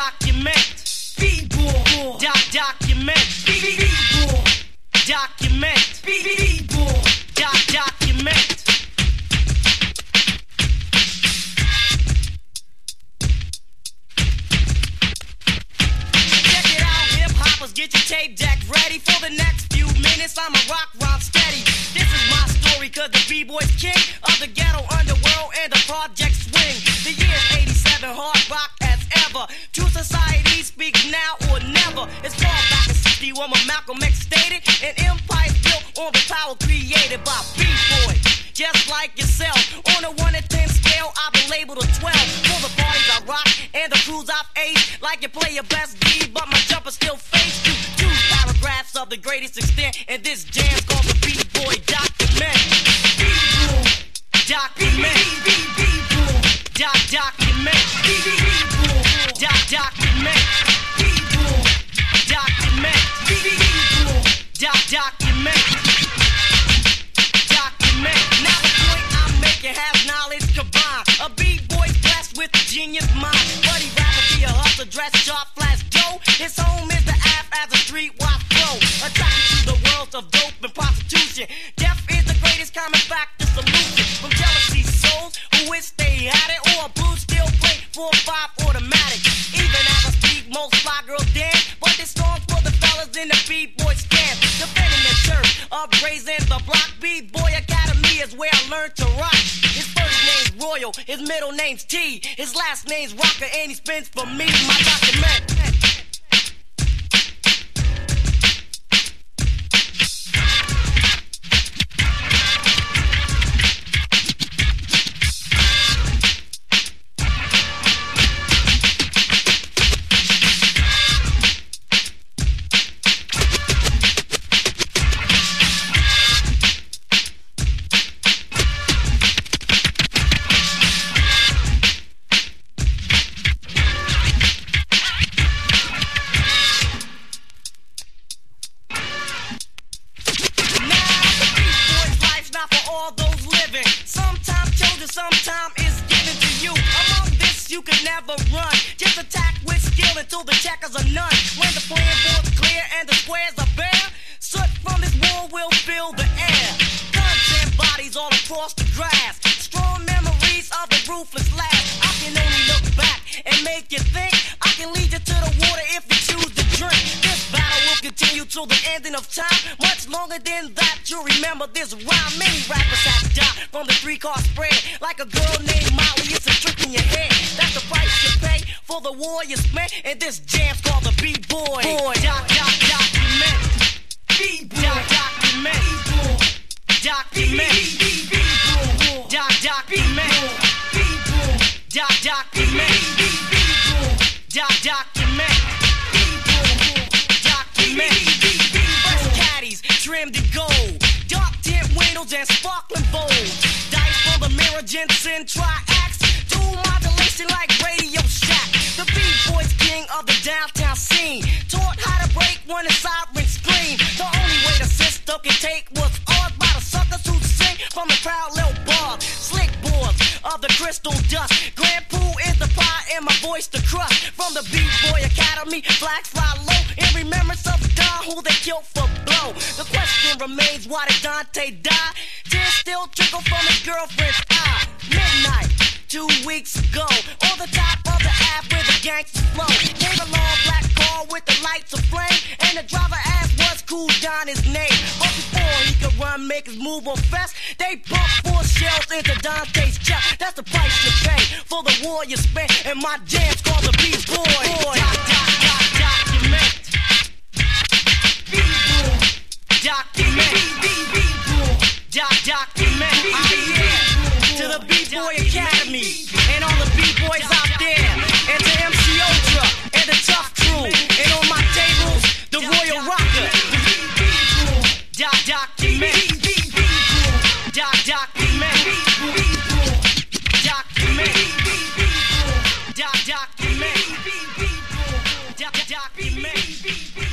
document, B-boy, document, B-boy, document, B-boy, document. Check it out, hip hoppers, get your tape deck ready for the next few minutes. I'ma rock rhyme steady. This is my story, cause the B-boy's king of the ghetto underworld and the project swing. The year's 87, hard rock as ever. True society speaks now or never. It's far back in 61 when Malcolm X stated, an empire built on the power created by B-boys. Just like yourself, on a 1 to 10 scale, I've been labeled a 12. For the parties I rock and the crews I've aced, like you play your best D, but my jumper still fades to two paragraphs of the greatest extent, and this jam's called the B-boy document. B-boy document. B-boy document. B-boy document. B-boy document. B-boy document. Now the point I'm making has knowledge combined. A B-boy's blessed with a genius mind, but he'd rather be a hustler, dress sharp, flash Joe. His home is the app as a streetwise pro, attracted to the world of dope and prostitution. Death is the greatest common factor solution. From jealousy souls who wish they had it, or a blue steel plate 4-5 automatic. Even as I speak, most fly girls dance, but this song's for the fellas in the B-boy stance. Defending the church, upraising the block. B-boy Academy is where I learned to rock. His first name's Royal, his middle name's T, his last name's Rocker, and he spins for me, my document. Sometime is given to you. Among this you can never run. Just attack with skill until the checkers are none. When the playing board's clear and the squares are bare, soot from this war will fill the air. Guns and bodies all across the grass. Strong memories of the ruthless last. I can only look back and make you think. I can lead you to the water if you choose to drink. This battle will continue till the ending of time. Much longer than that, you'll remember this rhyme. Many rappers have died from the 3-car spread. Like a girl named Molly, it's a trick in your head. That's the price you pay for the war you spent. And this jam's called the B-boy document. B-boy document. Document. B-boy document. B-boy document. Document. Document. Fresh caddies trimmed in gold, dark tint windows and sparkling bowls. Dice for the mirror, Jensen triax, dual modulation like Radio Shack. The B-boy's king of the downtown scene, taught how to break when the sirens scream. The only way the system can take was ours by the suckers who sing from the parallel bars. Slick boards of the crystal dust. Grand Poo is the pie and my voice the crust. From the B-boy Academy, flags fly low in remembrance of Don who they killed for blow. The question remains, why did Dante die? Tears still trickle from his girlfriend's eye. Midnight, 2 weeks ago, on the top of the Ave where the gangsters flow. Came a long black car with the lights aflame, and the driver asked was Cool Don his name. But before he could run, make his move on fast, they pumped 4 shells into Dante's chest. That's the price you pay for the war you spent, and my jam's called the B-boy document. B-boy document. B-boy document. To the B-boy Academy and all the B-boys out there, and to MC Ultra and the Tough Crew, and on my tables, the Royal Rocker. Document. Document. Document. Document.